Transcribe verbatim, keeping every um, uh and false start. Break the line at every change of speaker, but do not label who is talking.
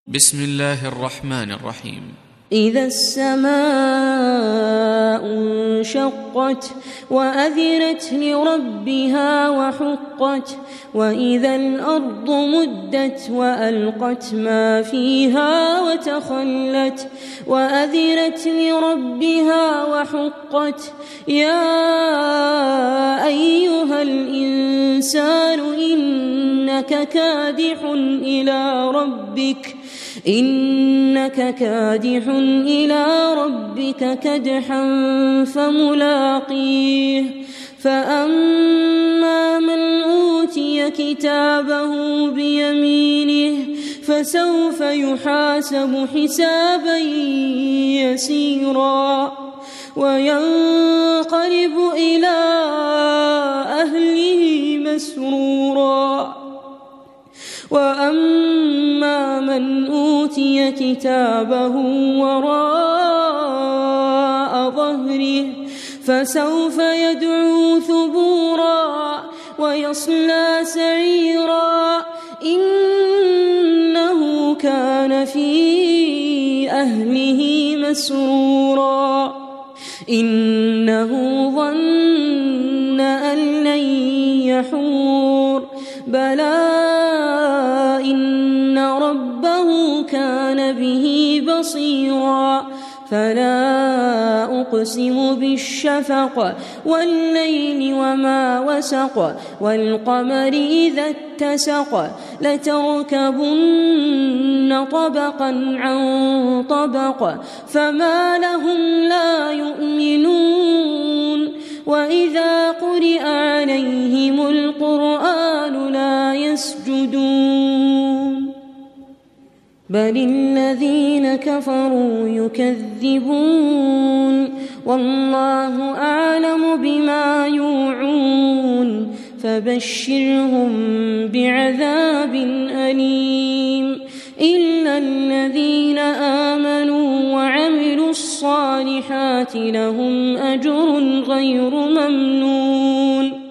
بسم الله الرحمن الرحيم.
إذا السماء انشقت وأذنت لربها وحقت وإذا الأرض مدت وألقت ما فيها وتخلت وأذنت لربها وحقت يا أيها الإنسان إنك كادح إلى ربك إنك كادح إلى ربك كدحا فملاقيه فأما من أوتي كتابه بيمينه فسوف يحاسب حسابا يسيرا وينقلب إلى أهله مسرورا وأما من أوتي كتابه وراء ظهره فسوف يدعو ثبورا ويصلى سعيرا إنه كان في أهله مسرورا إنه ظن أن لن يحور بلى إن ربه كان به بصيرا فلا أقسم بالشفق والليل وما وسق والقمر إذا اتسق لتركبن طبقا عن طبق فما لهم لا يؤمنون وإذا قرئ عليهم القرآن لا يسجدون بل الذين كفروا يكذبون والله أعلم بما يوعون فبشرهم بعذاب أليم إلا الذين آمنوا وعملوا الصالحات لهم أجر غير ممنون